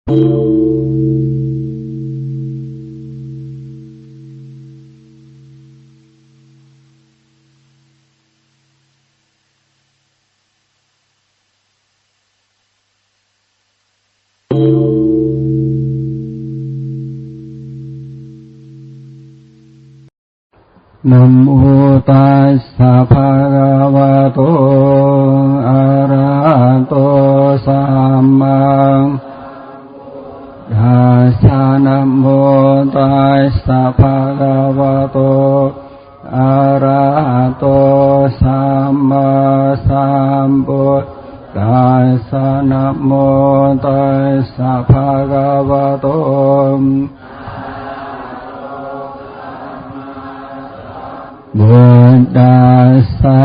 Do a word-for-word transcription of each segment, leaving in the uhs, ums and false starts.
Nam mô Tassa Bhagavato Arahato Samma Tassa. Nam mô Tassa Bhagavato Arahato Samma Sambuddhassa. Nam mô Tassa Bhagavato Buddhassa.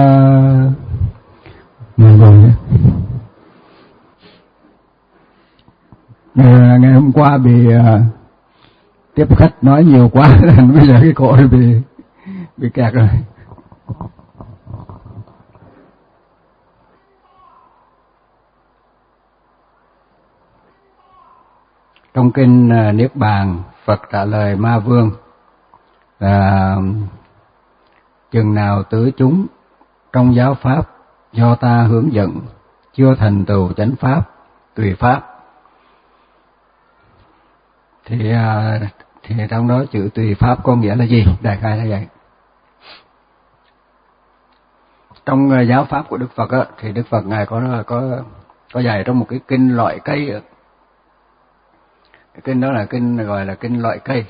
Mời ngồi. Ngày hôm qua bị uh, tiếp khách nói nhiều quá nên bây giờ cái cổ bị bị kẹt rồi. Trong kinh uh, Niết Bàn, Phật trả lời Ma Vương là uh, chừng nào tứ chúng trong giáo pháp do ta hướng dẫn chưa thành tựu chánh pháp tùy pháp, thì thì trong đó chữ tùy pháp có nghĩa là gì? Đại khái là vậy. Trong giáo pháp của Đức Phật á, thì Đức Phật ngài có có có dạy trong một cái kinh loại cây. Cái kinh đó là kinh gọi là kinh loại cây.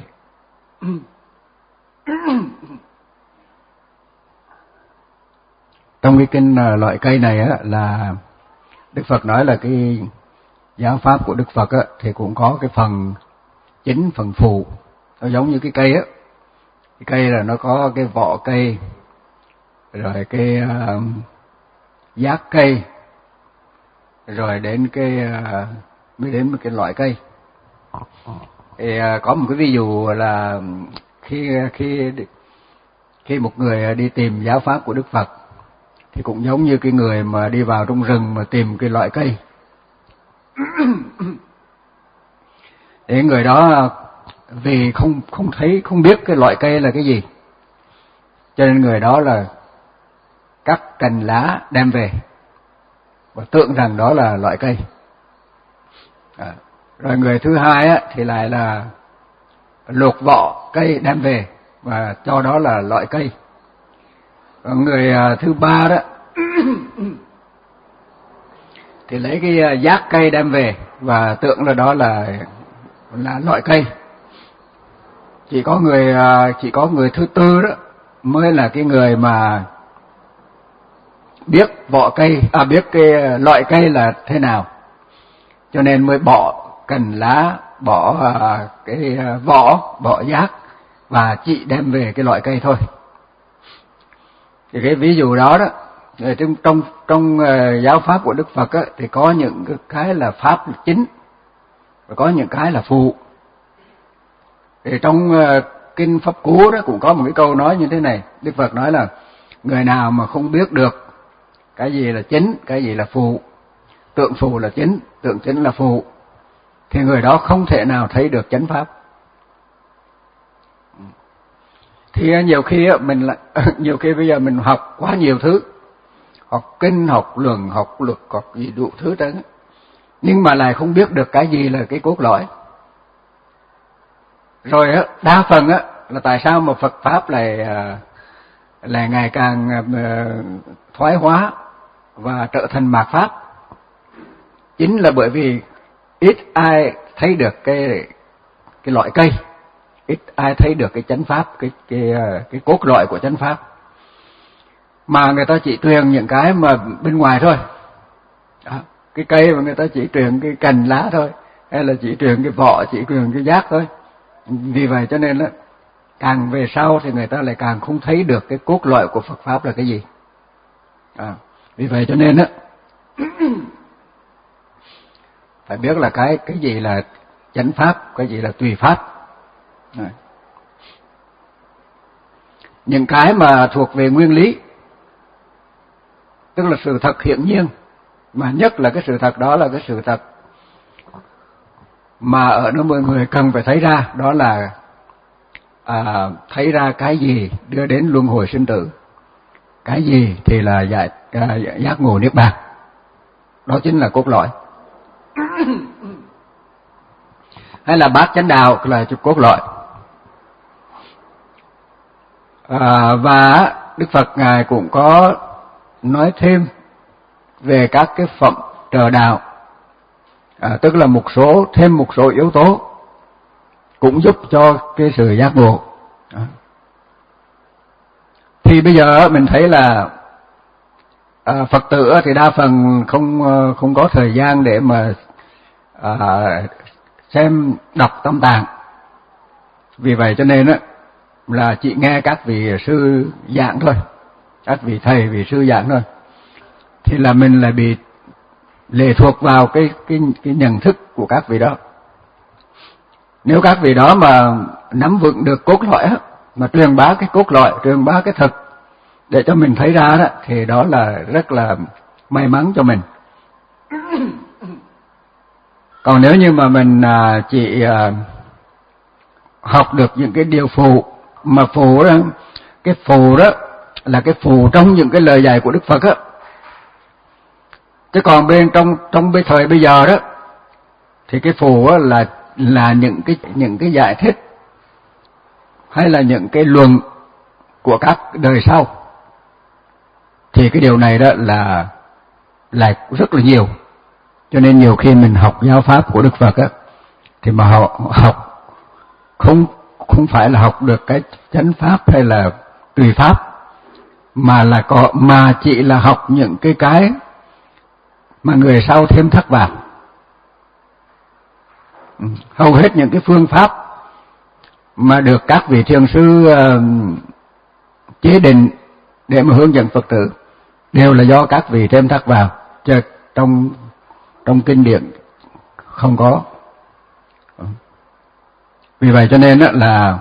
Trong cái kinh loại cây này á, là Đức Phật nói là cái giáo pháp của Đức Phật á, thì cũng có cái phần chính, phần phụ. Nó giống như cái cây á. Cái cây là nó có cái vỏ cây, rồi cái uh, giác cây, rồi đến cái uh, mới đến một cái loại cây. Thì uh, có một cái ví dụ là khi khi khi một người đi tìm giáo pháp của Đức Phật, thì cũng giống như cái người mà đi vào trong rừng mà tìm cái loại cây. Thì người đó vì không không thấy, không biết cái loại cây là cái gì, cho nên người đó là cắt cành lá đem về và tưởng rằng đó là loại cây. À, rồi người thứ hai á, thì lại là luộc vỏ cây đem về và cho đó là loại cây. Còn người thứ ba đó thì lấy cái giác cây đem về và tưởng là đó là là loại cây. Chỉ có người chỉ có người thứ tư đó mới là cái người mà biết vỏ cây, à biết cái loại cây là thế nào, cho nên mới bỏ cành lá, bỏ cái vỏ, bỏ giác và chỉ đem về cái loại cây thôi. Thì cái ví dụ đó đó, trong trong trong uh, giáo pháp của Đức Phật á, thì có những cái là pháp là chính và có những cái là phụ. Thì trong uh, kinh Pháp Cú đó cũng có một cái câu nói như thế này. Đức Phật nói là người nào mà không biết được cái gì là chính, cái gì là phụ, tượng phụ là chính, tượng chính là phụ, thì người đó không thể nào thấy được chánh pháp. Thì nhiều khi mình là nhiều khi bây giờ mình học quá nhiều thứ, học kinh, học luận, học luật, học gì đủ thứ đó, nhưng mà lại không biết được cái gì là cái cốt lõi. Rồi á, đa phần á là tại sao mà Phật pháp lại là ngày càng thoái hóa và trở thành mạt pháp? Chính là bởi vì ít ai thấy được cái cái loại cây, ít ai thấy được cái chánh pháp, cái cái cái cốt lõi của chánh pháp, mà người ta chỉ truyền những cái mà bên ngoài thôi. Đó, cái cây mà người ta chỉ truyền cái cành lá thôi, hay là chỉ truyền cái vỏ, chỉ truyền cái giác thôi. Vì vậy cho nên là càng về sau thì người ta lại càng không thấy được cái cốt lõi của Phật pháp là cái gì. À, vì vậy cho nên á phải biết là cái cái gì là chánh pháp, cái gì là tùy pháp. À, những cái mà thuộc về nguyên lý, tức là sự thật hiển nhiên, mà nhất là cái sự thật đó là cái sự thật mà ở nơi mọi người cần phải thấy ra, đó là à, thấy ra cái gì đưa đến luân hồi sinh tử, cái gì thì là giải, à, giác ngộ niết bàn. Đó chính là cốt lõi. Hay là bát chánh đạo là cốt lõi. À, và Đức Phật Ngài cũng có nói thêm về các cái phẩm trợ đạo, à, tức là một số thêm một số yếu tố cũng giúp cho cái sự giác ngộ. À. Thì bây giờ mình thấy là à, Phật tử thì đa phần không không có thời gian để mà à, xem đọc Tâm Tạng, vì vậy cho nên á là chỉ nghe các vị sư giảng thôi, các vị thầy vị sư giảng thôi, thì là mình lại bị lệ thuộc vào cái cái cái nhận thức của các vị đó. Nếu các vị đó mà nắm vững được cốt lõi á, mà truyền bá cái cốt lõi, truyền bá cái thực để cho mình thấy ra đó, thì đó là rất là may mắn cho mình. Còn nếu như mà mình à, chỉ à, học được những cái điều phụ, mà phụ đó, cái phụ đó là cái phụ trong những cái lời dạy của Đức Phật á, chứ còn bên trong trong cái thời bây giờ đó thì cái phụ á là là những cái những cái giải thích hay là những cái luận của các đời sau, thì cái điều này đó là là rất là nhiều. Cho nên nhiều khi mình học giáo pháp của Đức Phật á, thì mà học, học không không phải là học được cái chánh pháp hay là tùy pháp, mà là có mà chỉ là học những cái cái mà người sau thêm thắt vào. Hầu hết những cái phương pháp mà được các vị thiền sư uh, chế định để mà hướng dẫn Phật tử đều là do các vị thêm thắt vào, chứ trong trong kinh điển không có. Vì vậy cho nên đó là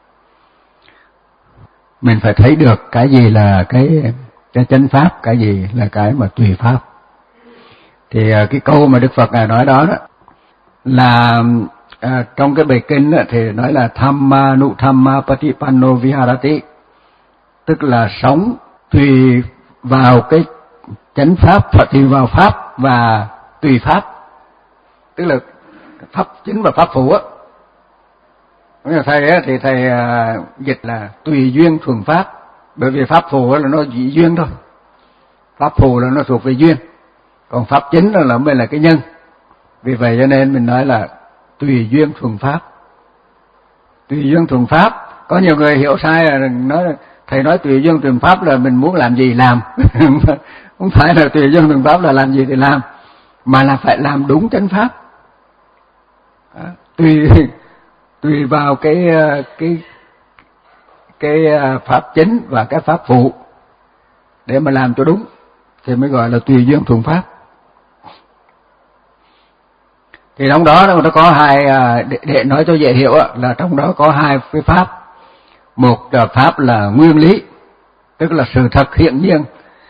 mình phải thấy được cái gì là cái cái chánh pháp, cái gì là cái mà tùy pháp. Thì cái câu mà Đức Phật Ngài nói đó, đó là à, trong cái bài kinh đó, thì nói là Thamma nu Thamma Patipanno Viharati, tức là sống tùy vào cái chánh pháp, và tùy vào pháp và tùy pháp, tức là pháp chính và pháp phụ á. Thầy á, thì thầy à, dịch là tùy duyên thuần pháp, bởi vì pháp phụ là nó dị duyên thôi, pháp phụ là nó thuộc về duyên, còn pháp chính là mới là cái nhân. Vì vậy cho nên mình nói là tùy duyên thuần pháp. Tùy duyên thuần pháp, có nhiều người hiểu sai là nói là thầy nói tùy duyên thuần pháp là mình muốn làm gì làm. Không phải là tùy duyên thuần pháp là làm gì thì làm, mà là phải làm đúng chánh pháp. Đó. Tùy tùy vào cái cái cái pháp chính và cái pháp phụ để mà làm cho đúng thì mới gọi là tùy duyên thuần pháp. Thì trong đó nó có hai, để, để nói cho dễ hiểu là trong đó có hai cái pháp. Một là pháp là nguyên lý, tức là sự thật hiện nhiên.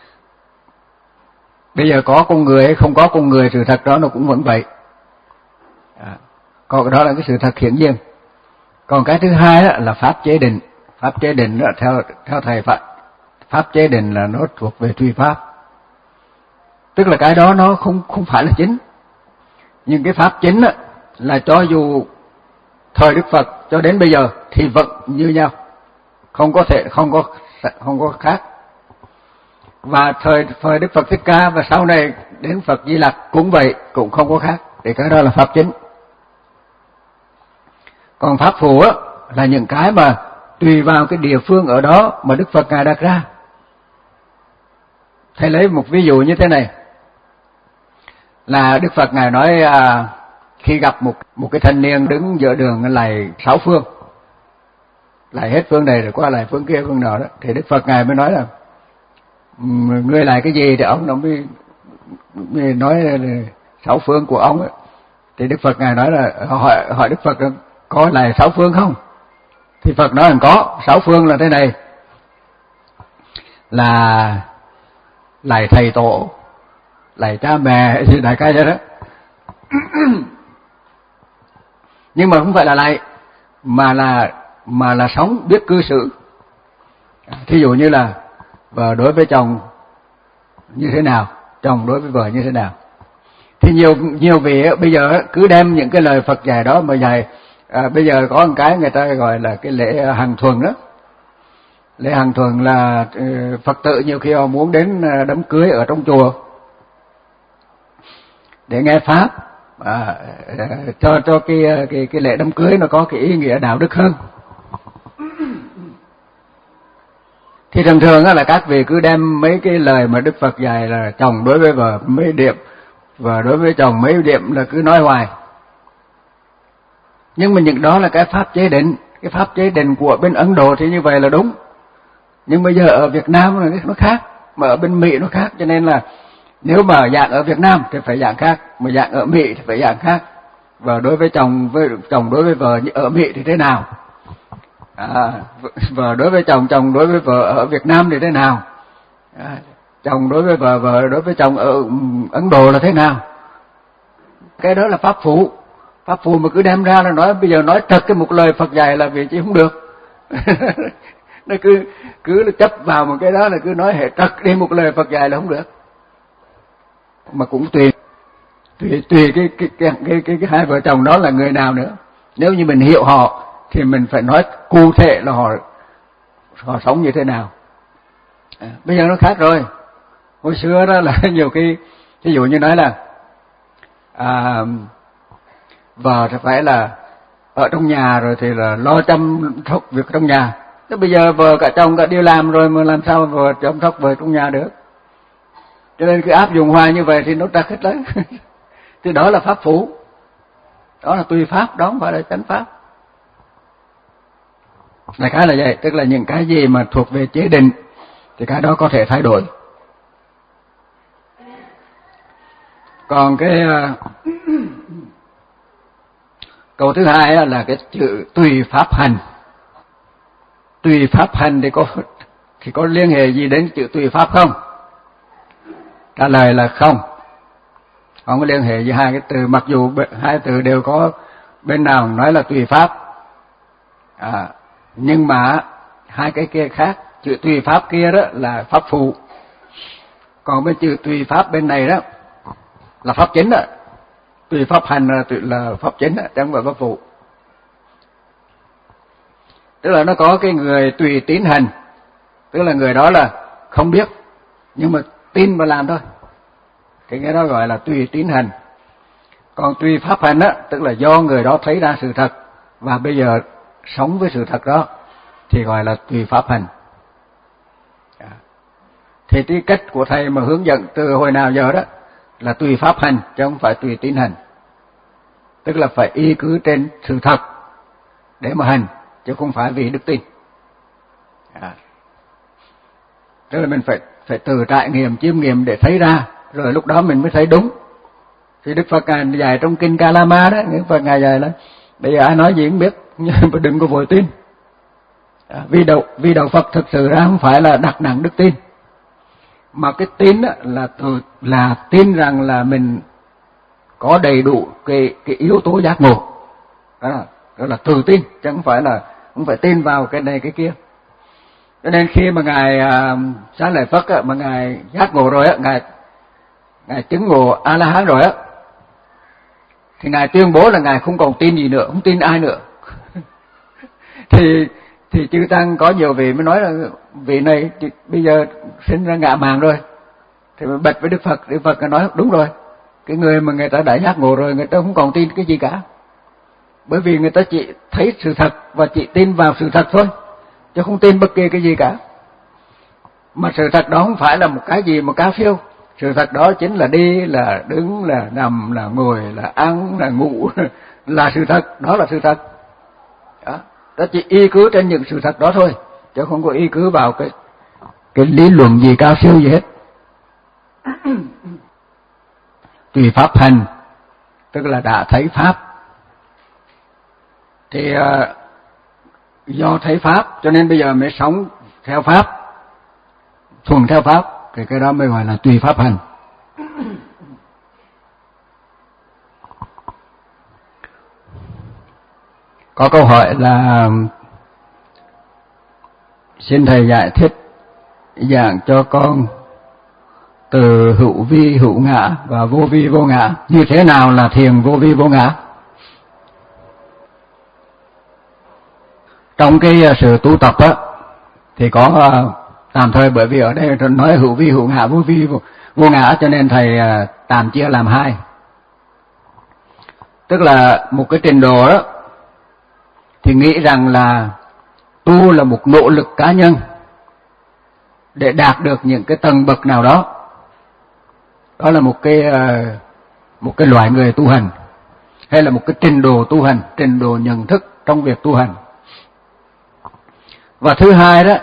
Bây giờ có con người hay không có con người, sự thật đó nó cũng vẫn vậy. À, còn đó là cái sự thật hiện nhiên. Còn cái thứ hai đó là pháp chế định. Pháp chế định đó, theo theo thầy Phật, pháp chế định là nó thuộc về tùy pháp, tức là cái đó nó không không phải là chính. Nhưng cái pháp chính á, là cho dù thời Đức Phật cho đến bây giờ thì vẫn như nhau, không có thể không có không có khác. Và thời thời Đức Phật Thích Ca và sau này đến Phật Di Lặc cũng vậy, cũng không có khác. Thì cái đó là pháp chính. Còn pháp phụ á, là những cái mà tùy vào cái địa phương ở đó mà Đức Phật Ngài đặt ra. Thầy lấy một ví dụ như thế này, là Đức Phật Ngài nói à, khi gặp một một cái thanh niên đứng giữa đường lạy sáu phương, lạy hết phương này rồi qua lạy phương kia phương nào đó, thì Đức Phật Ngài mới nói là ngươi lạy cái gì, thì ông nó mới, mới nói là sáu phương của ông ấy. Thì Đức Phật Ngài nói là hỏi hỏi Đức Phật có lạy sáu phương không? Thì Phật nói là có. Sáu phương là thế này, là lạy thầy tổ, lạy cha mẹ, thì đại ca vậy đó. nhưng mà không phải là lạy, mà là mà là sống biết cư xử. Thí dụ như là vợ đối với chồng như thế nào, chồng đối với vợ như thế nào. Thì nhiều nhiều vị bây giờ cứ đem những cái lời Phật dạy đó mà dạy. À, bây giờ có một cái người ta gọi là cái lễ hàng thuần đó. Lễ hàng thuần là Phật tử nhiều khi họ muốn đến đám cưới ở trong chùa để nghe pháp, à, cho cho cái cái cái lễ đám cưới nó có cái ý nghĩa đạo đức hơn. Thì thường thường là các vị cứ đem mấy cái lời mà Đức Phật dạy là chồng đối với vợ mấy điểm, và đối với chồng mấy điểm là cứ nói hoài. Nhưng mà những đó là cái pháp chế định, cái pháp chế định của bên Ấn Độ thì như vậy là đúng. Nhưng bây giờ ở Việt Nam nó khác, mà ở bên Mỹ nó khác, cho nên là nếu mà dạng ở Việt Nam thì phải dạng khác, mà dạng ở Mỹ thì phải dạng khác. Và đối với chồng với chồng đối với vợ ở Mỹ thì thế nào? À, vợ đối với chồng, chồng đối với vợ ở Việt Nam thì thế nào? À, chồng đối với vợ, vợ đối với chồng ở Ấn Độ là thế nào? Cái đó là pháp phụ. Pháp phụ mà cứ đem ra là nói, bây giờ nói thật cái một lời Phật dạy là vì chứ không được. Nó cứ cứ chấp vào một cái đó là cứ nói hệ trật đi một lời Phật dạy là không được. Mà cũng tùy tùy tùy cái cái cái cái, cái, cái hai vợ chồng đó là người nào nữa. Nếu như mình hiểu họ thì mình phải nói cụ thể là họ họ sống như thế nào. À, bây giờ nó khác rồi. Hồi xưa đó là nhiều khi ví dụ như nói là à, vợ thì phải là ở trong nhà rồi thì là lo chăm sóc việc trong nhà. Thế bây giờ vợ cả chồng cả đi làm rồi mà làm sao vợ chăm sóc vợ trong nhà được? Cho nên cứ áp dụng hoài như vậy thì nó trật hết đấy. Thì đó là pháp phụ, đó là tùy pháp, đó không phải là chánh pháp. Đại khái là vậy, tức là những cái gì mà thuộc về chế định thì cái đó có thể thay đổi. Còn cái uh, câu thứ hai là cái chữ tùy pháp hành. Tùy pháp hành thì có thì có liên hệ gì đến chữ tùy pháp không? Trả lời là không. Không có liên hệ với hai cái từ, mặc dù hai từ đều có bên nào nói là tùy pháp. À, nhưng mà hai cái kia khác, chữ tùy pháp kia đó là pháp phụ. Còn bên chữ tùy pháp bên này đó là pháp chính đó. Tùy pháp hành là, là pháp chính đó, chẳng phải pháp phụ. Tức là nó có cái người tùy tín hành, tức là người đó là không biết nhưng mà tin và làm thôi, thì cái đó gọi là tùy tín hành. Còn tùy pháp hành á, tức là do người đó thấy ra sự thật và bây giờ sống với sự thật đó thì gọi là tùy pháp hành. Thì cái cách của thầy mà hướng dẫn từ hồi nào giờ đó là tùy pháp hành chứ không phải tùy tín hành. Tức là phải y cứ trên sự thật để mà hành, chứ không phải vì đức tin. À. Tức là mình phải phải tự trải nghiệm, chiêm nghiệm để thấy ra, rồi lúc đó mình mới thấy đúng. Thì Đức Phật Ngài dạy trong kinh Kalama đó, Đức Phật Ngài dạy là bây giờ ai nói gì cũng biết, nhưng mà đừng có vội tin. À, vì đạo vì đạo Phật thực sự ra không phải là đặt nặng đức tin, mà cái tin đó là từ là tin rằng là mình có đầy đủ cái cái yếu tố giác ngộ. Đó là, đó là tự tin, chứ không phải là không phải tin vào cái này cái kia. Cho nên khi mà ngài uh, Xá Lợi Phất á, mà ngài giác ngộ rồi á, ngài ngài chứng ngộ A La Hán rồi á, thì ngài tuyên bố là ngài không còn tin gì nữa, không tin ai nữa. thì thì chư tăng có nhiều vị mới nói là vị này bây giờ sinh ra ngạ mạn rồi. Thì mới bạch với Đức Phật, Đức Phật nói đúng rồi, cái người mà người ta đã giác ngộ rồi người ta không còn tin cái gì cả, bởi vì người ta chỉ thấy sự thật và chỉ tin vào sự thật thôi, chứ không tin bất kỳ cái gì cả. Mà sự thật đó không phải là một cái gì mà cao siêu, sự thật đó chính là đi, là đứng, là nằm, là ngồi, là ăn, là ngủ, là sự thật, đó là sự thật. Đó, ta chỉ y cứ trên những sự thật đó thôi, chứ không có y cứ vào cái cái lý luận gì cao siêu gì hết. Tùy pháp hành, tức là đã thấy pháp. Thì uh, do thấy pháp cho nên bây giờ mới sống theo pháp, thuần theo pháp, thì cái đó mới gọi là tùy pháp hành. có câu hỏi là xin thầy giải thích giảng cho con từ hữu vi hữu ngã và vô vi vô ngã, như thế nào là thiền vô vi vô ngã? Trong cái sự tu tập á thì có tạm thời, bởi vì ở đây nói hữu vi hữu ngã vô vi vô, vô ngã, cho nên thầy tạm chia làm hai. Tức là một cái trình độ đó thì nghĩ rằng là tu là một nỗ lực cá nhân để đạt được những cái tầng bậc nào đó. Đó là một cái một cái loại người tu hành, hay là một cái trình độ tu hành, trình độ nhận thức trong việc tu hành. Và thứ hai đó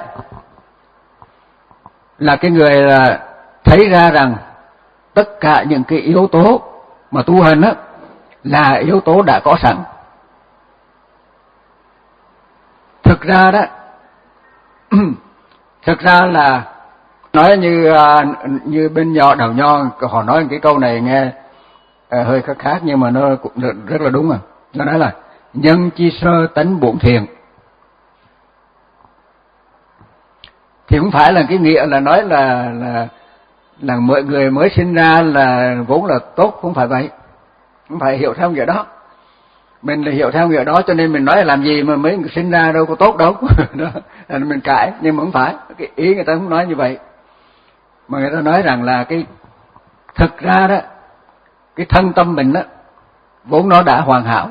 là cái người là thấy ra rằng tất cả những cái yếu tố mà tu hành đó là yếu tố đã có sẵn. Thực ra đó thực ra là nói như như bên Nho Đạo Nho họ nói cái câu này nghe hơi khác khác, nhưng mà nó cũng rất là đúng. À nó nói là nhân chi sơ tánh bổn thiện, thì không phải là cái nghĩa là nói là là là mọi người mới sinh ra là vốn là tốt, không phải vậy, không phải hiểu theo nghĩa đó. Mình là hiểu theo nghĩa đó cho nên mình nói là làm gì mà mới sinh ra đâu có tốt đâu đó là mình cãi, nhưng mà không phải, cái ý người ta không nói như vậy, mà người ta nói rằng là cái thực ra đó cái thân tâm mình đó vốn nó đã hoàn hảo.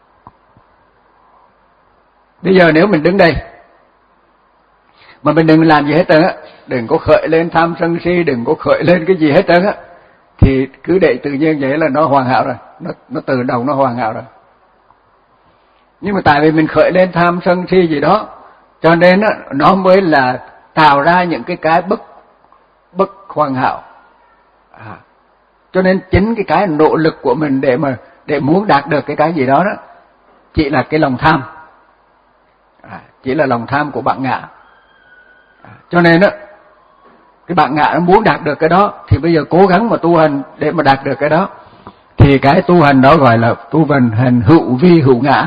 Bây giờ nếu mình đứng đây mà mình đừng làm gì hết trơn á, đừng có khởi lên tham sân si, đừng có khởi lên cái gì hết trơn á, thì cứ để tự nhiên vậy là nó hoàn hảo rồi, nó nó từ đầu nó hoàn hảo rồi. Nhưng mà tại vì mình khởi lên tham sân si gì đó, cho nên á nó mới là tạo ra những cái cái bất bất hoàn hảo. À, cho nên chính cái cái nỗ lực của mình để mà để muốn đạt được cái cái gì đó đó chỉ là cái lòng tham, à, chỉ là lòng tham của bạn ngã. À, cho nên đó cái bạn ngã nó muốn đạt được cái đó thì bây giờ cố gắng mà tu hành để mà đạt được cái đó, thì cái tu hành đó gọi là tu hành hành hữu vi hữu ngã.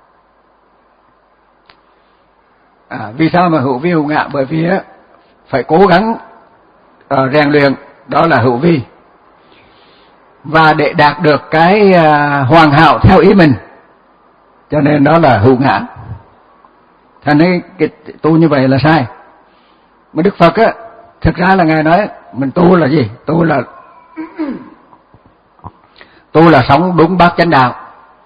À, vì sao mà hữu vi hữu ngã? Bởi vì á phải cố gắng uh, rèn luyện, đó là hữu vi, và để đạt được cái uh, hoàn hảo theo ý mình, cho nên đó là hữu ngã. Thành ấy cái tu như vậy là sai. Mà Đức Phật á thực ra là ngài nói mình tu là gì? Tu là tu là sống đúng bát chánh đạo.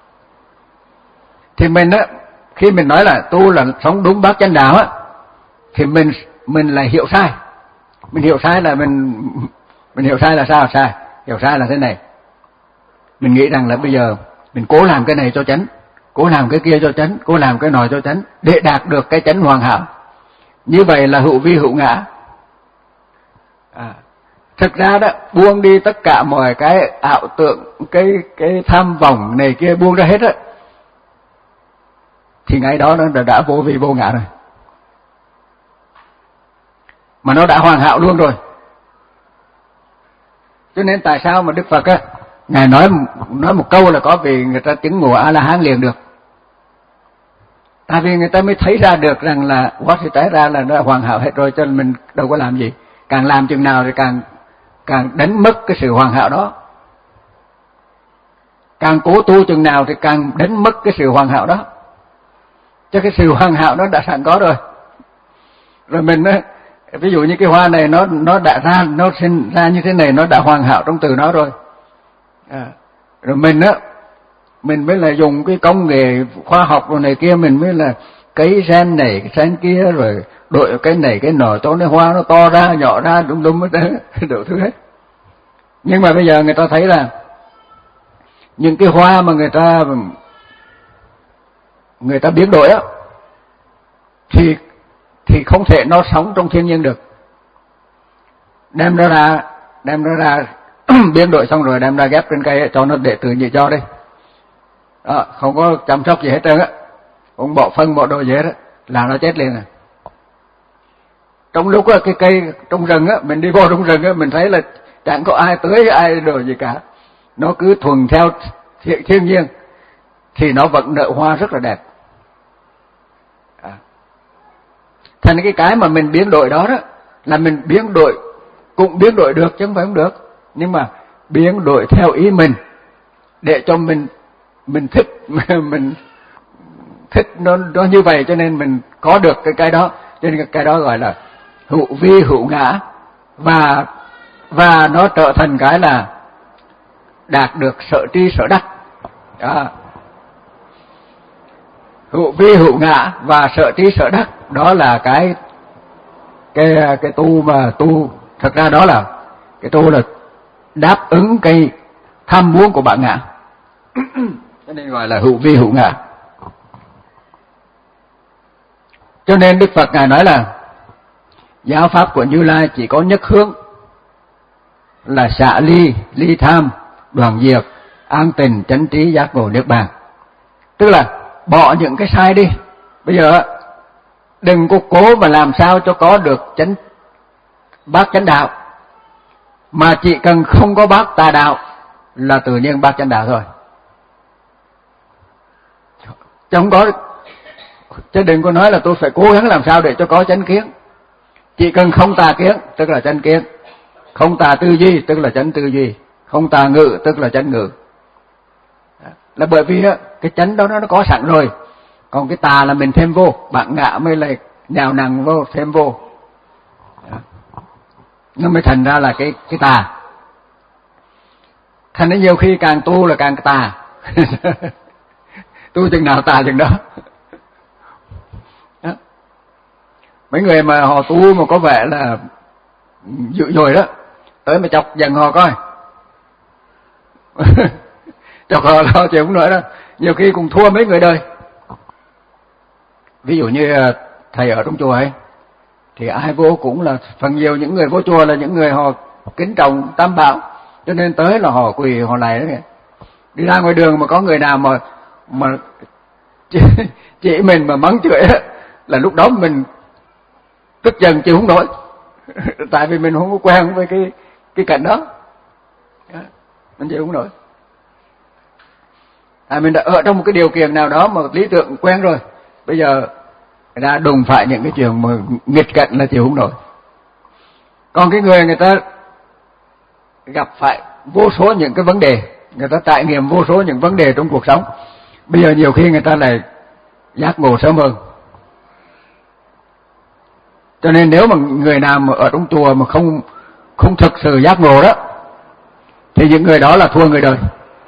Thì mình á khi mình nói là tu là sống đúng bát chánh đạo á, thì mình mình lại hiểu sai. Mình hiểu sai là mình mình hiểu sai là sao? Sai. Hiểu sai là thế này. Mình nghĩ rằng là bây giờ mình cố làm cái này cho chánh, cố làm cái kia cho chánh, cố làm cái nọ cho chánh để đạt được cái chánh hoàn hảo. Như vậy là hữu vi hữu ngã. À, thực ra đó buông đi tất cả mọi cái ảo tưởng, cái cái tham vọng này kia buông ra hết á, thì ngay đó nó đã, đã vô vi vô ngã rồi, mà nó đã hoàn hảo luôn rồi. Cho nên tại sao mà Đức Phật á ngài nói nói một câu là có vì người ta chứng ngộ A La Hán liền được. Tại vì người ta mới thấy ra được rằng là quá thì té ra là nó hoàn hảo hết rồi, cho nên mình đâu có làm gì. Càng làm chừng nào thì càng càng đánh mất cái sự hoàn hảo đó. Càng cố tu chừng nào thì càng đánh mất cái sự hoàn hảo đó. Chứ cái sự hoàn hảo nó đã sẵn có rồi. Rồi mình á, ví dụ như cái hoa này nó nó đã ra, nó sinh ra như thế này, nó đã hoàn hảo trong từ nó rồi. À, rồi mình á, mình mới là dùng cái công nghệ khoa học rồi này kia, mình mới là cấy gen này, cái gen kia, rồi đội cái này cái nọ cho nó hoa nó to ra, nhỏ ra, đúng đúng hết đấy, đủ thứ hết. Nhưng mà bây giờ người ta thấy là những cái hoa mà người ta người ta biến đổi á, thì thì không thể nó sống trong thiên nhiên được. Đem nó ra, đem nó ra biến đổi xong rồi đem ra ghép trên cây cho nó để tự nhiên cho đây. Đó, không có chăm sóc gì hết trơn á, không bỏ phân bỏ đồ gì hết á, là nó chết liền à. Trong lúc á, cái cây trong rừng á, mình đi vô trong rừng á, mình thấy là chẳng có ai tưới ai đồ gì cả, nó cứ thuần theo thiên, thiên nhiên, thì nó vẫn nở hoa rất là đẹp. thành cái cái mà mình biến đổi đó đó là mình biến đổi, cũng biến đổi được chứ không phải không được, nhưng mà biến đổi theo ý mình để cho mình mình thích mình thích nó nó như vậy, cho nên mình có được cái cái đó, cho nên cái, cái đó gọi là hữu vi hữu ngã, và và nó trở thành cái là đạt được sở tri sở đắc. Đó. Hữu vi hữu ngã và sở tri sở đắc, đó là cái cái cái tu mà tu thật ra đó là cái tu là đáp ứng cái tham muốn của bản ngã, cho nên gọi là hữu vi hữu ngã. Cho nên Đức Phật Ngài nói là giáo pháp của Như Lai chỉ có nhất hướng là xả ly, ly tham, đoạn diệt, an tình, chánh trí, giác ngộ, niết bàn. Tức là bỏ những cái sai đi. Bây giờ đừng có cố mà làm sao cho có được chánh bát chánh đạo, mà chỉ cần không có bát tà đạo là tự nhiên bát chánh đạo thôi. Chứ không có, chứ đừng có nói là tôi phải cố gắng làm sao để cho có chánh kiến. Chỉ cần không tà kiến tức là chánh kiến, không tà tư duy tức là chánh tư duy, không tà ngữ tức là chánh ngữ. Là bởi vì đó, cái chánh đó nó có sẵn rồi, còn cái tà là mình thêm vô, bản ngã mới lại nhào nặng vô, thêm vô, nó mới thành ra là cái cái tà. Thành ra nhiều khi càng tu là càng tà. Tu chừng nào tà chừng đó. Đó. Mấy người mà họ tu mà có vẻ là dữ dội đó, tới mà chọc giận họ coi. Chọc họ là chịu không nổi đó. Nhiều khi cũng thua mấy người đời. Ví dụ như thầy ở trong chùa ấy, thì ai vô cũng là, phần nhiều những người vô chùa là những người họ kính trọng tam bảo, cho nên tới là họ quỳ họ lạy đó kìa. Đi ra ngoài đường mà có người nào mà mà chỉ, chỉ mình mà mắng chửi đó, là lúc đó mình tức giận chịu không nổi. Tại vì mình không có quen với cái cái cảnh đó, mình chịu không nổi. À, mình đã ở trong một cái điều kiện nào đó mà lý tưởng quen rồi, bây giờ người ta đùng phải những cái chuyện mà nghịch cảnh là chịu không nổi. Còn cái người người ta gặp phải vô số những cái vấn đề, người ta trải nghiệm vô số những vấn đề trong cuộc sống, bây giờ nhiều khi người ta lại giác ngộ sớm hơn. Cho nên nếu mà người nào mà ở trong chùa mà không không thực sự giác ngộ đó, thì những người đó là thua người đời.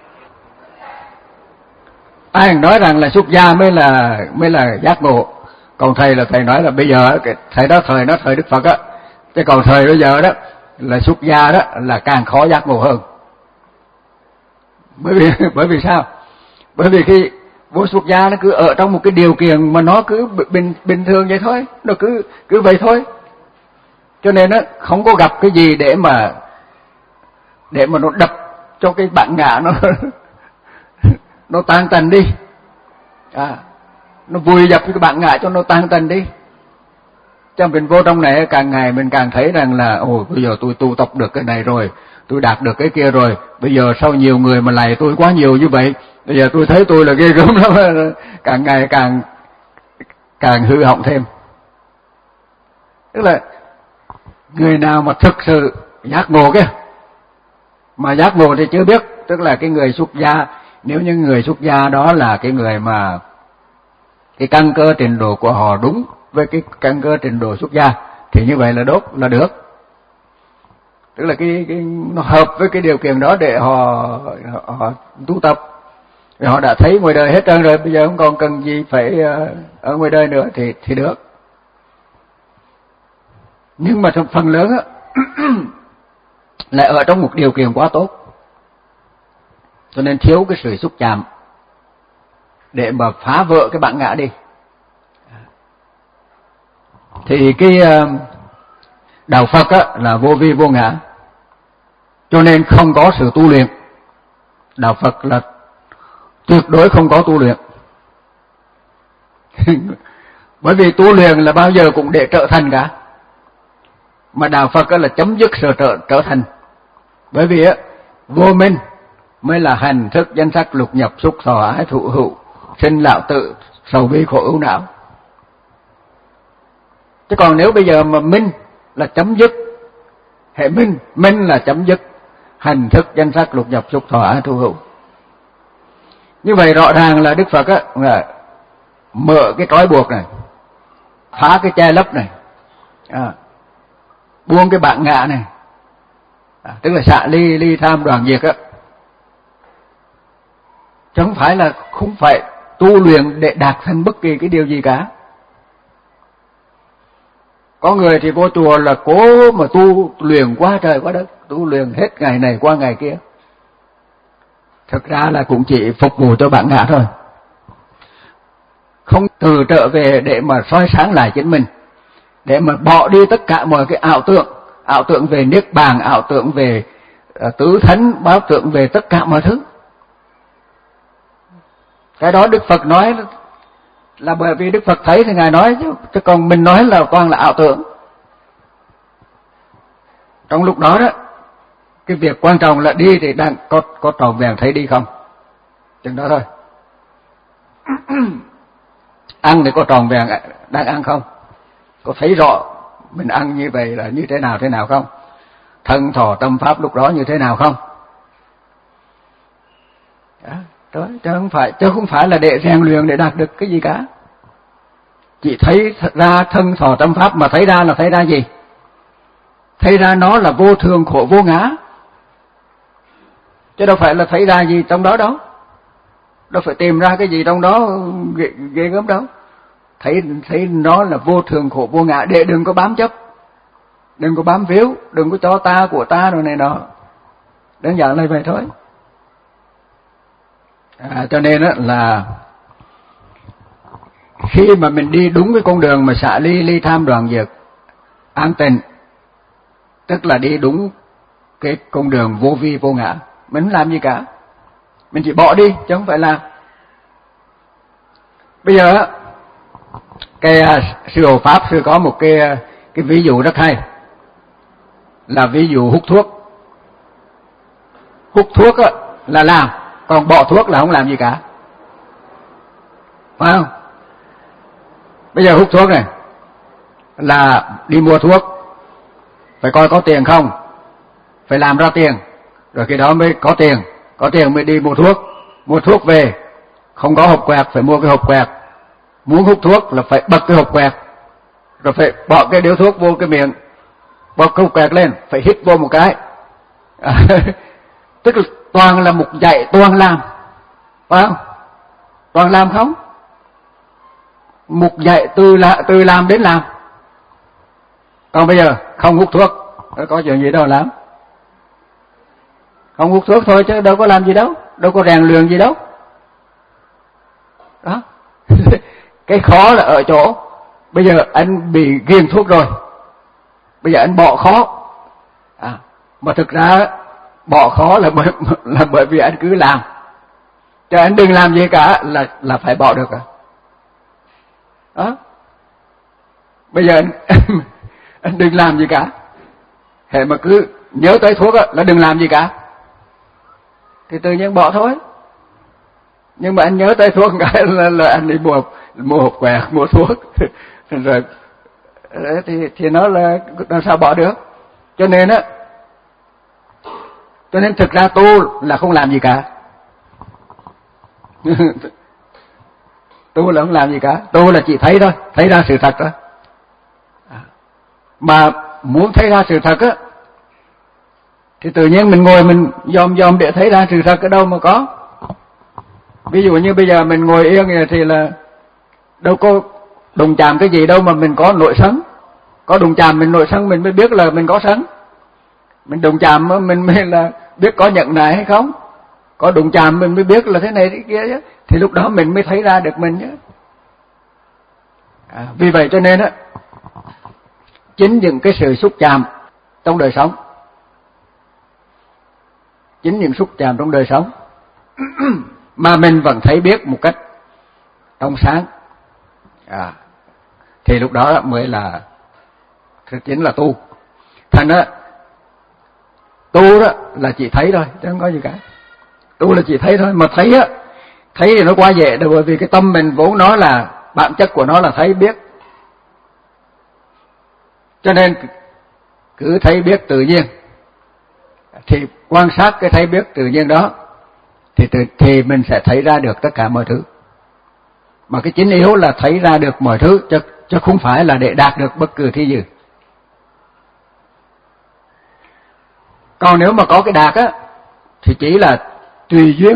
Ai nói rằng là xuất gia mới là mới là giác ngộ, còn thầy là thầy nói là bây giờ cái thầy đó thời đó thời Đức Phật á, chứ còn thời bây giờ đó là xuất gia đó là càng khó giác ngộ hơn. Bởi vì bởi vì sao? Bởi vì khi vô xuất gia nó cứ ở trong một cái điều kiện mà nó cứ bình bình thường vậy thôi, nó cứ cứ vậy thôi. Cho nên nó không có gặp cái gì để mà để mà nó đập cho cái bản ngã nó nó tan tành đi, à, nó vùi dập cái bản ngã cho nó tan tành đi. Cho mình vô trong này càng ngày mình càng thấy rằng là ồ, bây giờ tôi tu tập được cái này rồi, tôi đạt được cái kia rồi, bây giờ sau nhiều người mà lạy tôi quá nhiều như vậy, bây giờ tôi thấy tôi là ghê gớm lắm, càng ngày càng càng hư hỏng thêm. Tức là người nào mà thực sự giác ngộ kia, mà giác ngộ thì chưa biết, tức là cái người xuất gia, nếu như người xuất gia đó là cái người mà cái căn cơ trình độ của họ đúng với cái căn cơ trình độ xuất gia, thì như vậy là đốt là được. Tức là cái, cái nó hợp với cái điều kiện đó để họ họ, họ tu tập. Rồi họ đã thấy ngoài đời hết trơn rồi, bây giờ không còn cần gì phải ở ngoài đời nữa thì thì được. Nhưng mà phần lớn á lại ở trong một điều kiện quá tốt, cho nên thiếu cái sự xúc chạm để mà phá vỡ cái bản ngã đi. Thì cái đạo Phật á là vô vi vô ngã, cho nên không có sự tu luyện. Đạo Phật là tuyệt đối không có tu luyện. Bởi vì tu luyện là bao giờ cũng để trở thành cả, mà đạo Phật là chấm dứt sự trở, trở thành. Bởi vì á, vô minh mới là hành thức danh sắc lục nhập xúc thọ ái thụ hữu sinh lão tự sầu bi khổ ưu não. Chứ còn nếu bây giờ mà minh là chấm dứt, hệ minh, minh là chấm dứt hành thức danh sắc lục nhập xúc thọ ái thu hữu. Như vậy rõ ràng là Đức Phật á là mở cái trói buộc này, phá cái che lấp này, à, buông cái bản ngã này, à, tức là xả ly ly tham đoàn diệt á, chứ không phải là không phải tu luyện để đạt thành bất kỳ cái điều gì cả. Có người thì vô chùa là cố mà tu luyện quá trời quá đất, tu luyện hết ngày này qua ngày kia, thực ra là cũng chỉ phục vụ cho bản ngã thôi, không từ trở về để mà soi sáng lại chính mình, để mà bỏ đi tất cả mọi cái ảo tưởng, ảo tưởng về niết bàn, ảo tưởng về uh, tứ thánh, báo tưởng về tất cả mọi thứ. Cái đó Đức Phật nói là bởi vì Đức Phật thấy thì Ngài nói chứ, chứ còn mình nói là toàn là ảo tưởng. Trong lúc đó đó, cái việc quan trọng là đi thì đang có có tròn vẹn thấy đi không, chừng đó thôi. Ăn thì có tròn vẹn đang ăn không, có thấy rõ mình ăn như vậy là như thế nào thế nào không, thân thọ tâm pháp lúc đó như thế nào không. Đó, đó, chứ không phải chứ không phải là để rèn luyện để đạt được cái gì cả. Chỉ thấy ra thân thọ tâm pháp, mà thấy ra là thấy ra gì? Thấy ra nó là vô thường khổ vô ngã, chứ đâu phải là thấy ra gì trong đó đâu, đâu phải tìm ra cái gì trong đó ghê, ghê gớm đâu. Thấy thấy nó là vô thường khổ vô ngã, để đừng có bám chấp, đừng có bám víu, đừng có cho ta của ta rồi này nọ, đơn giản là vậy thôi. À, cho nên đó là khi mà mình đi đúng cái con đường mà xả ly ly tham đoàn diệt an tịnh, tức là đi đúng cái con đường vô vi vô ngã, mình không làm gì cả, mình chỉ bỏ đi chứ không phải làm. Bây giờ cái sư Hộ Pháp sư có một cái cái ví dụ rất hay, là ví dụ hút thuốc. Hút thuốc á là làm, còn bỏ thuốc là không làm gì cả, phải không? Bây giờ hút thuốc này là đi mua thuốc, phải coi có tiền không, phải làm ra tiền, rồi cái đó mới có tiền, có tiền mới đi mua thuốc. Mua thuốc về không có hộp quẹt, phải mua cái hộp quẹt. Muốn hút thuốc là phải bật cái hộp quẹt, rồi phải bỏ cái điếu thuốc vô cái miệng, bỏ cái hộp quẹt lên, phải hít vô một cái. À, tức là toàn là một dạy toàn làm, phải không? Toàn làm không? Một dạy từ là từ làm đến làm. Còn bây giờ không hút thuốc, có chuyện gì đâu làm. Không hút thuốc thôi chứ đâu có làm gì đâu, đâu có rèn luyện gì đâu. Đó. Cái khó là ở chỗ bây giờ anh bị ghiền thuốc rồi, bây giờ anh bỏ khó. À, mà thực ra bỏ khó là bởi, là bởi vì anh cứ làm, chứ anh đừng làm gì cả là là phải bỏ được. À, đó. Bây giờ anh, anh đừng làm gì cả, hệ mà cứ nhớ tới thuốc là đừng làm gì cả, thì tự nhiên bỏ thôi. Nhưng mà anh nhớ tới thuốc cái là, là anh đi mua mua hộp quẹt, mua thuốc rồi thì thì nó là làm sao bỏ được. Cho nên á, cho nên thực ra tu là không làm gì cả. Tu là không làm gì cả, tu là chỉ thấy thôi, thấy ra sự thật thôi. Mà muốn thấy ra sự thật á thì tự nhiên mình ngồi mình dòm dòm để thấy ra sự thật ở đâu mà có. Ví dụ như bây giờ mình ngồi yên thì là đâu có đụng chạm cái gì đâu mà mình có nội sân. Có đụng chạm mình nội sân mình mới biết là mình có sân. Mình đụng chạm mình mới là biết có nhận nại hay không. Có đụng chạm mình mới biết là thế này thế kia chứ. Thì lúc đó mình mới thấy ra được mình chứ. À, vì vậy cho nên á, chính những cái sự xúc chạm trong đời sống, chính những xúc chạm trong đời sống mà mình vẫn thấy biết một cách trong sáng, à, thì lúc đó mới là thực chính là tu. Thành á, tu đó là chỉ thấy thôi, chứ không có gì cả. Tu là chỉ thấy thôi, mà thấy á, thấy thì nó quá dễ, bởi vì cái tâm mình vốn nó là bản chất của nó là thấy biết. Cho nên cứ thấy biết tự nhiên, thì quan sát cái thấy biết tự nhiên đó, thì thì mình sẽ thấy ra được tất cả mọi thứ. Mà cái chính yếu là thấy ra được mọi thứ, chứ, chứ không phải là để đạt được bất cứ thi gì. Còn nếu mà có cái đạt á, thì chỉ là tùy duyên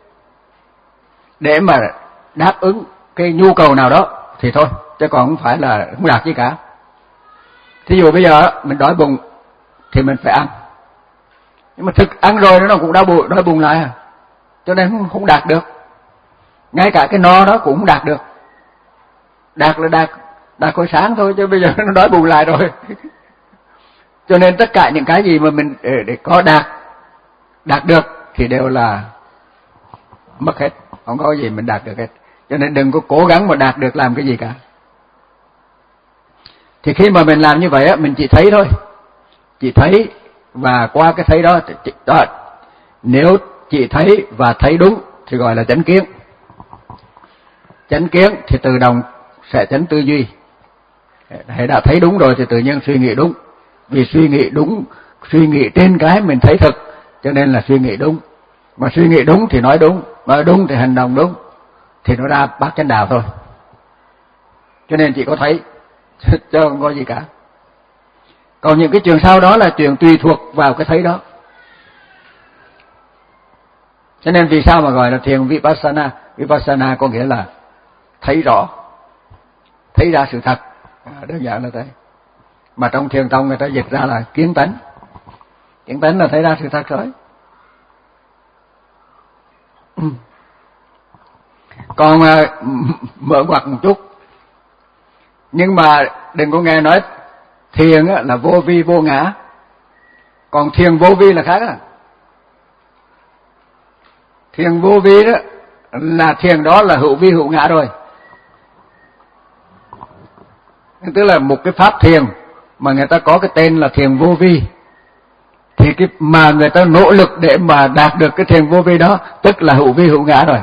để mà đáp ứng cái nhu cầu nào đó thì thôi, chứ còn không phải là không đạt gì cả. Thí dụ bây giờ mình đói bụng thì mình phải ăn, nhưng mà thực ăn rồi nó cũng đau bụng, đói bụng lại à, cho nên không, không đạt được. Ngay cả cái no đó cũng không đạt được. Đạt là đạt đạt hồi sáng thôi, chứ bây giờ nó đói bụng lại rồi. Cho nên tất cả những cái gì mà mình để, để có đạt đạt được thì đều là mất hết, không có gì mình đạt được hết. Cho nên đừng có cố gắng mà đạt được làm cái gì cả. Thì khi mà mình làm như vậy á, mình chỉ thấy thôi, chỉ thấy, và qua cái thấy đó, đó nếu chỉ thấy và thấy đúng thì gọi là chánh kiến. Chánh kiến thì tự động sẽ chánh tư duy. Hãy đã thấy đúng rồi thì tự nhiên suy nghĩ đúng, vì suy nghĩ đúng, suy nghĩ trên cái mình thấy thực, cho nên là suy nghĩ đúng. Mà suy nghĩ đúng thì nói đúng, nói đúng thì hành động đúng, thì nó ra bát chánh đạo thôi. Cho nên chỉ có thấy, chứ không có gì cả. Còn những cái chuyện sau đó là chuyện tùy thuộc vào cái thấy đó. Cho nên vì sao mà gọi là thiền Vipassana? Vipassana có nghĩa là thấy rõ, thấy ra sự thật, đơn giản là thế. Mà trong thiền tông người ta dịch ra là kiến tánh. Kiến tánh là thấy ra sự thật rồi. Còn mở ngoặt một chút, nhưng mà đừng có nghe nói thiền là vô vi vô ngã, còn thiền vô vi là khác à. Thiền vô vi đó là thiền đó là hữu vi hữu ngã rồi. Tức là một cái pháp thiền mà người ta có cái tên là thiền vô vi, thì cái mà người ta nỗ lực để mà đạt được cái thiền vô vi đó tức là hữu vi hữu ngã rồi.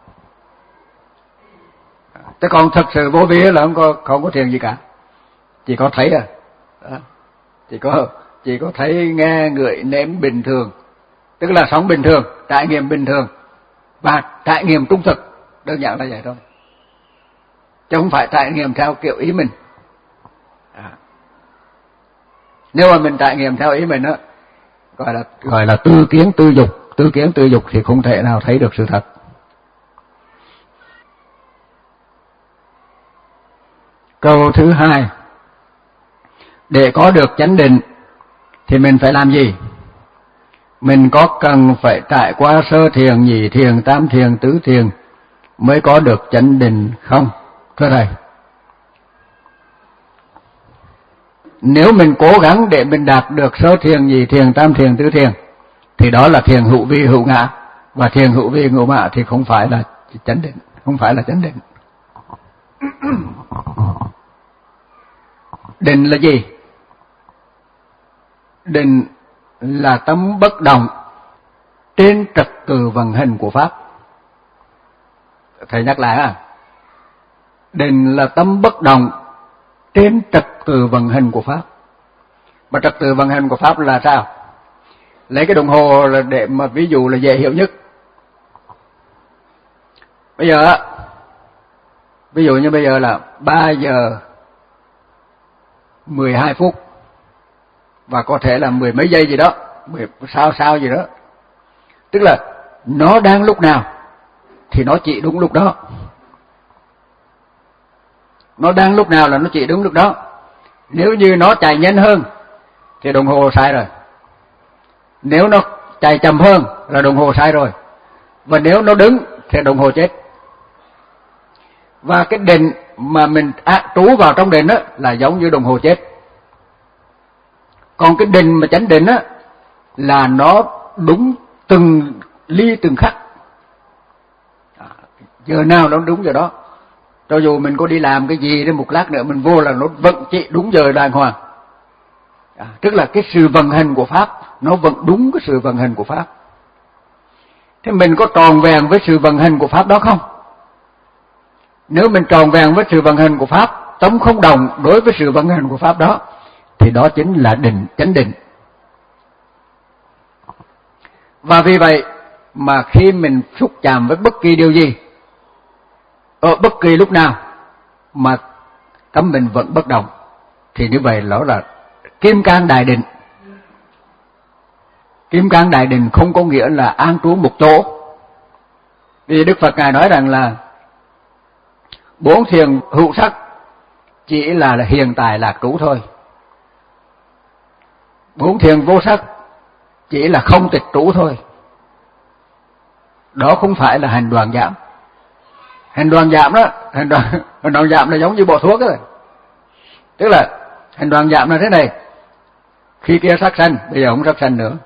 Thế còn thật sự vô vi là không có không có thiền gì cả, chỉ có thấy à, đó. chỉ có chỉ có thấy nghe ngửi nếm bình thường, tức là sống bình thường, trải nghiệm bình thường và trải nghiệm trung thực, đơn giản là vậy thôi, chứ không phải trải nghiệm theo kiểu ý mình. À. Nếu mà mình trải nghiệm theo ý mình đó, gọi là gọi là tư kiến tư dục, tư kiến tư dục thì không thể nào thấy được sự thật. Câu thứ hai, để có được chánh định thì mình phải làm gì? Mình có cần phải trải qua sơ thiền, nhị thiền, tam thiền, tứ thiền mới có được chánh định không? Thưa Thầy, nếu mình cố gắng để mình đạt được sơ thiền, nhị thiền, tam thiền, tứ thiền thì đó là thiền hữu vi hữu ngã, và thiền hữu vi hữu ngã thì không phải là chánh định, không phải là chánh định. Định là gì? Định là tâm bất động trên trật tự vận hành của pháp. Thầy nhắc lại à, định là tâm bất động trên trật tự vận hành của pháp. Mà trật tự vận hành của pháp là sao? Lấy cái đồng hồ là để mà ví dụ là dễ hiểu nhất. Bây giờ ví dụ như bây giờ là ba giờ mười hai phút, và có thể là mười mấy giây gì đó, mười sao sao gì đó. Tức là nó đang lúc nào thì nó chỉ đúng lúc đó. Nó đang lúc nào là nó chỉ đúng lúc đó. Nếu như nó chạy nhanh hơn thì đồng hồ sai rồi. Nếu nó chạy chậm hơn là đồng hồ sai rồi. Và nếu nó đứng thì đồng hồ chết. Và cái định mà mình trú vào trong định đó là giống như đồng hồ chết. Còn cái định mà chánh định á là nó đúng từng ly từng khắc. À, giờ nào nó đúng giờ đó. Cho dù mình có đi làm cái gì đến một lát nữa mình vô là nó vẫn chỉ đúng giờ đàng hoàng. À, tức là cái sự vận hành của pháp nó vẫn đúng cái sự vận hành của pháp. Thế mình có tròn vẹn với sự vận hành của pháp đó không? Nếu mình tròn vẹn với sự vận hành của pháp, tâm không đồng đối với sự vận hành của pháp đó, thì đó chính là định, chánh định. Và vì vậy mà khi mình xúc chạm với bất kỳ điều gì, ở bất kỳ lúc nào mà tâm mình vẫn bất động, thì như vậy đó là kim cang đại định. Kim cang đại định không có nghĩa là an trú một chỗ. Vì Đức Phật Ngài nói rằng là bốn thiền hữu sắc chỉ là, là hiện tại lạc trú thôi. Bốn thiền vô sắc chỉ là không tịch trú thôi. Đó không phải là hành đoàn giảm. Hành đoàn giảm đó, hành đoàn, hành đoàn giảm là giống như bỏ thuốc rồi. Tức là hành đoàn giảm là thế này: khi kia sát sanh, bây giờ không sát sanh nữa.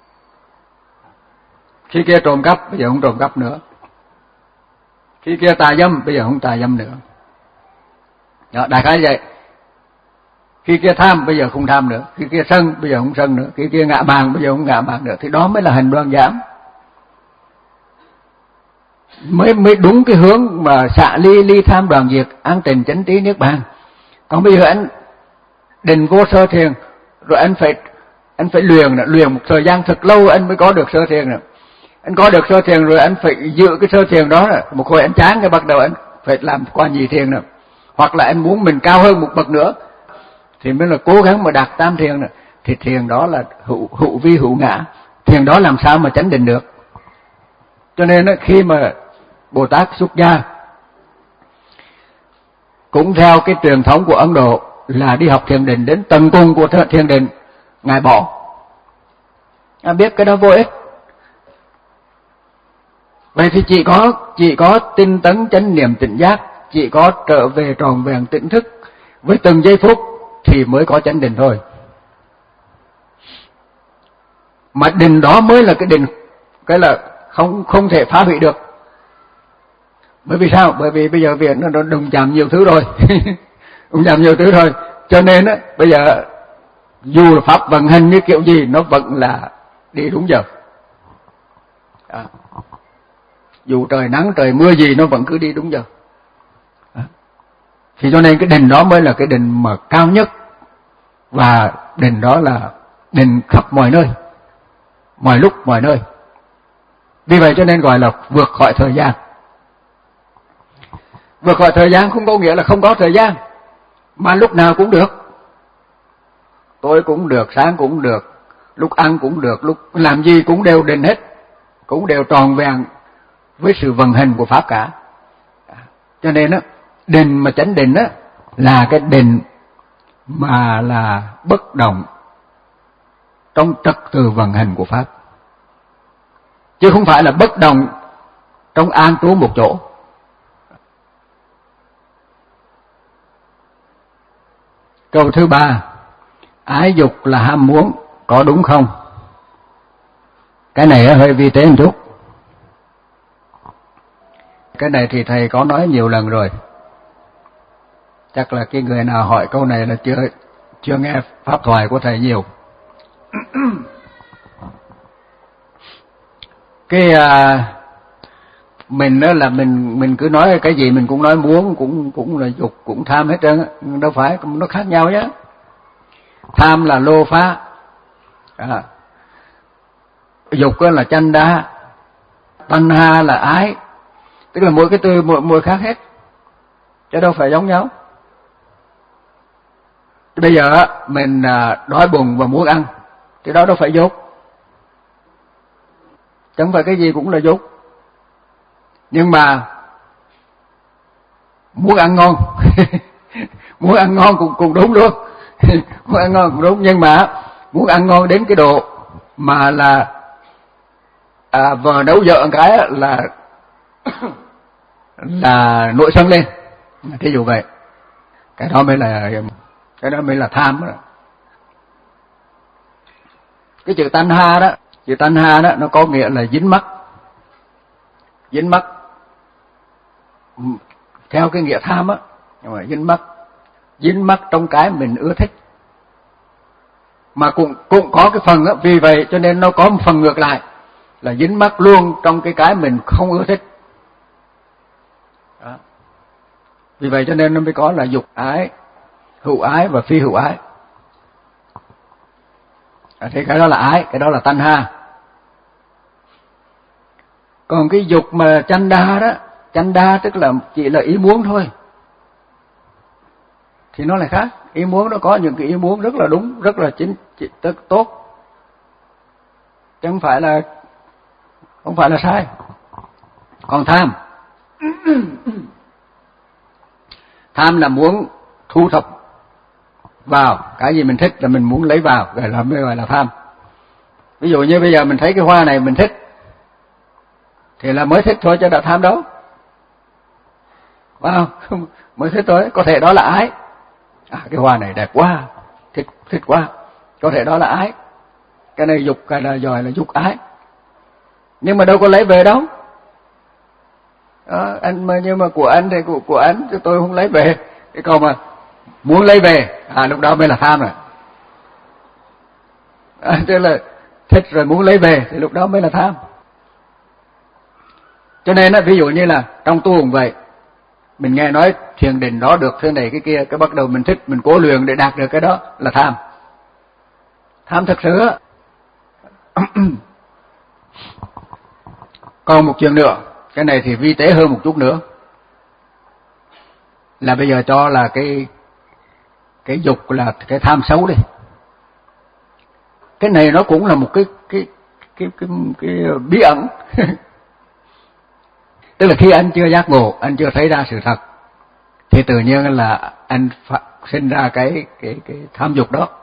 Khi kia trộm cắp, bây giờ không trộm cắp nữa. Khi kia tà dâm, bây giờ không tà dâm nữa. Đó, đại khái vậy. Khi kia tham, bây giờ không tham nữa. Khi kia sân, bây giờ không sân nữa. Khi kia ngạ mạn, bây giờ không ngạ mạn nữa. Thì đó mới là hành đoàn giảm. Mới mới đúng cái hướng mà xạ ly ly tham đoàn diệt, an tịnh chánh trí niết bàn. Còn bây giờ anh định vô sơ thiền, rồi anh phải anh phải luyện nữa, luyện một thời gian thật lâu anh mới có được sơ thiền nữa. Anh có được sơ thiền rồi anh phải giữ cái sơ thiền đó nữa. Một hồi anh chán cái bắt đầu anh phải làm qua nhị thiền nữa. Hoặc là anh muốn mình cao hơn một bậc nữa thì mới là cố gắng mà đạt tam thiền nữa. Thì thiền đó là hữu, hữu vi hữu ngã. Thiền đó làm sao mà chánh định được. Cho nên khi mà Bồ Tát xuất gia cũng theo cái truyền thống của Ấn Độ là đi học thiền định, đến tầng cùng của thiền định Ngài bỏ. À, biết cái đó vô ích. Vậy thì chỉ có chỉ có tinh tấn chánh niệm tỉnh giác, chỉ có trở về tròn vẹn tỉnh thức với từng giây phút thì mới có chánh định thôi. Mà định đó mới là cái định, cái là không không thể phá hủy được. Bởi vì sao? Bởi vì bây giờ việc nó đụng chạm nhiều thứ rồi. Đụng chạm nhiều thứ rồi. Cho nên á, bây giờ dù là pháp vận hành như kiểu gì nó vẫn là đi đúng giờ. À. Dù trời nắng trời mưa gì nó vẫn cứ đi đúng giờ. À. Thì cho nên cái định đó mới là cái định mà cao nhất. Và định đó là định khắp mọi nơi, mọi lúc mọi nơi. Vì vậy cho nên gọi là vượt khỏi thời gian. Vượt khỏi thời gian không có nghĩa là không có thời gian, mà lúc nào cũng được. Tối cũng được, sáng cũng được, lúc ăn cũng được, lúc làm gì cũng đều định hết, cũng đều tròn vẹn với sự vận hành của pháp cả. Cho nên á, định mà chánh định á là cái định mà là bất động trong trật tự vận hành của pháp, chứ không phải là bất động trong an trú một chỗ. Câu thứ ba, ái dục là ham muốn, có đúng không? Cái này hơi vi tế một chút. Cái này thì thầy có nói nhiều lần rồi. Chắc là cái người nào hỏi câu này là chưa chưa nghe pháp thoại của thầy nhiều. Cái à, mình đó là mình mình cứ nói cái gì mình cũng nói muốn, cũng cũng là dục, cũng tham hết trơn á, đâu phải, nó khác nhau nhá. Tham là lô phá, à, dục là chanh đa, tanha là ái, tức là mỗi cái từ mỗi mỗi khác hết, chứ đâu phải giống nhau. Bây giờ mình đói bụng và muốn ăn thì đó đâu phải dục, chẳng phải cái gì cũng là dục. Nhưng mà muốn ăn ngon muốn ăn ngon cũng cũng đúng luôn. Muốn ăn ngon cũng đúng, nhưng mà muốn ăn ngon đến cái độ mà là à, vợ nấu vợ cái là là nội sân lên, thí dụ vậy, cái đó mới là cái đó mới là tham đó. Cái chữ tanha đó, chữ tanha đó nó có nghĩa là dính mắc, dính mắc theo cái nghĩa tham á, nhưng mà dính mắc, dính mắc trong cái mình ưa thích, mà cũng cũng có cái phần á, vì vậy cho nên nó có một phần ngược lại là dính mắc luôn trong cái cái mình không ưa thích. Đó. Vì vậy cho nên nó mới có là dục ái, hữu ái và phi hữu ái. thì cái đó là ái, cái đó là tanh ha. Còn cái dục mà chanh đa đó, chanh đa tức là chỉ là ý muốn thôi, thì nó lại khác. Ý muốn nó có những cái ý muốn rất là đúng, rất là chính, tức tốt, chứ không phải là không phải là sai. Còn tham, tham là muốn thu thập vào cái gì mình thích, là mình muốn lấy vào, gọi là mới gọi là tham. Ví dụ như bây giờ mình thấy cái hoa này mình thích thì là mới thích thôi, chứ đã tham đâu, phải không? Mới thích thôi, có thể đó là ái. À, cái hoa này đẹp quá, thích thích quá, có thể đó là ái. Cái này dục, cái là giỏi là dục ái, nhưng mà đâu có lấy về đâu. Đó, anh mà nhưng mà của anh thì của của anh chứ tôi không lấy về. Cái câu mà muốn lấy về, à lúc đó mới là tham rồi. À, tức là thích rồi muốn lấy về thì lúc đó mới là tham. Cho nên á, ví dụ như là trong tu cũng vậy, mình nghe nói thiền định đó được thế này cái kia, cái bắt đầu mình thích, mình cố luyện để đạt được cái đó là tham. Tham thật sự á. Còn một chuyện nữa, cái này thì vi tế hơn một chút nữa, là bây giờ cho là cái cái dục là cái tham xấu đi. Cái này nó cũng là một cái cái cái cái, cái, cái bí ẩn. Tức là khi anh chưa giác ngộ, anh chưa thấy ra sự thật, thì tự nhiên là anh sinh ra cái cái cái tham dục đó.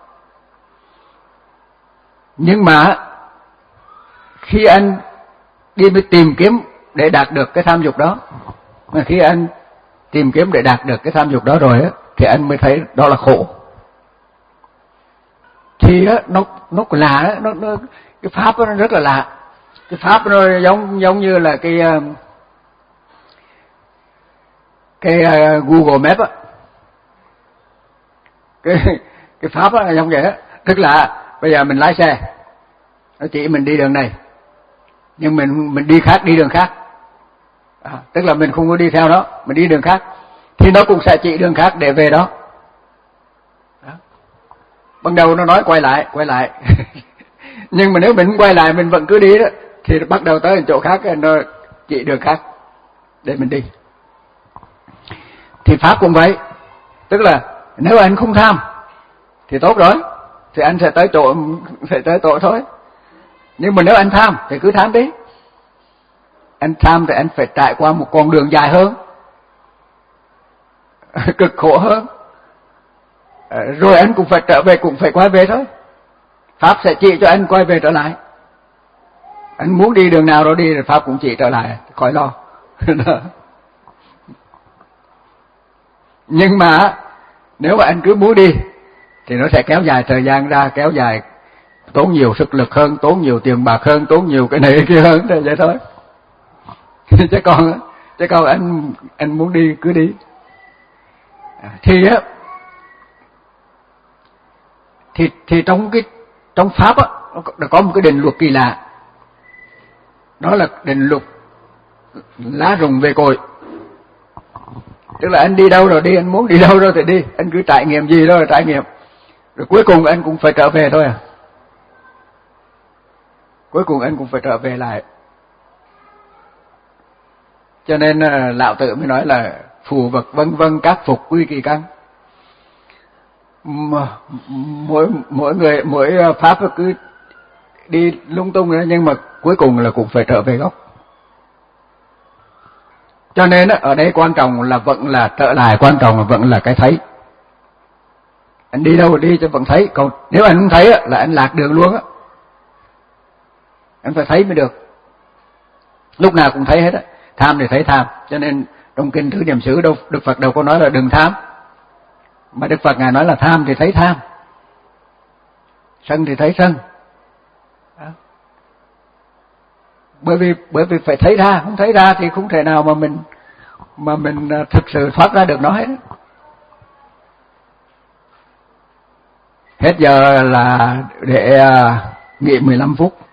Nhưng mà khi anh đi mới tìm kiếm để đạt được cái tham dục đó, mà khi anh tìm kiếm để đạt được cái tham dục đó rồi á, thì anh mới thấy đó là khổ. Thì á, nó nó lạ đó, nó, nó cái pháp đó nó rất là lạ. Cái pháp nó giống giống như là cái cái uh, Google Maps á, cái cái pháp á là giống vậy á. Tức là bây giờ mình lái xe, nó chỉ mình đi đường này, nhưng mình mình đi khác, đi đường khác. À, tức là mình không có đi theo nó, mình đi đường khác, thì nó cũng sẽ chỉ đường khác để về đó. Đó. Ban đầu nó nói quay lại, quay lại. Nhưng mà nếu mình quay lại, mình vẫn cứ đi đó, thì bắt đầu tới chỗ khác, nó chỉ đường khác để mình đi. Thì pháp cũng vậy, tức là nếu anh không tham thì tốt rồi, thì anh sẽ tới chỗ, sẽ tới chỗ thôi. Nhưng mà nếu anh tham thì cứ tham đi. Anh tham thì anh phải trải qua một con đường dài hơn, cực khổ hơn, rồi anh cũng phải trở về, cũng phải quay về thôi. Pháp sẽ chỉ cho anh quay về trở lại. Anh muốn đi đường nào đó đi, rồi pháp cũng chỉ trở lại, khỏi lo. Nhưng mà nếu mà anh cứ muốn đi thì nó sẽ kéo dài thời gian ra, kéo dài, tốn nhiều sức lực hơn, tốn nhiều tiền bạc hơn, tốn nhiều cái này cái kia hơn, thì vậy thôi. Chứ còn chứ còn anh anh muốn đi cứ đi. Thì á thì thì trong cái trong pháp á, nó có một cái định luật kỳ lạ. Đó là định luật lá rụng về cội. Tức là anh đi đâu rồi đi, anh muốn đi đâu rồi thì đi, anh cứ trải nghiệm gì đó là trải nghiệm, rồi cuối cùng anh cũng phải trở về thôi à. Cuối cùng anh cũng phải trở về lại. Cho nên Lão Tử mới nói là phù vật vân vân các phục quy kỳ căn. Mỗi mỗi người mỗi pháp cứ đi lung tung nữa, nhưng mà cuối cùng là cũng phải trở về gốc. Cho nên ở đây quan trọng là vẫn là trở lại, quan trọng là vẫn là cái thấy. Anh đi đâu đi cho vẫn thấy, còn nếu anh không thấy là anh lạc đường luôn á. Anh phải thấy mới được. Lúc nào cũng thấy hết á. Tham thì thấy tham. Cho nên trong kinh Thứ Niệm Xứ đâu Đức Phật đâu có nói là đừng tham, mà Đức Phật ngài nói là tham thì thấy tham, sân thì thấy sân. Đó. Bởi vì bởi vì phải thấy ra, không thấy ra thì không thể nào mà mình mà mình thực sự thoát ra được nó hết. Hết giờ là để nghỉ mười lăm phút.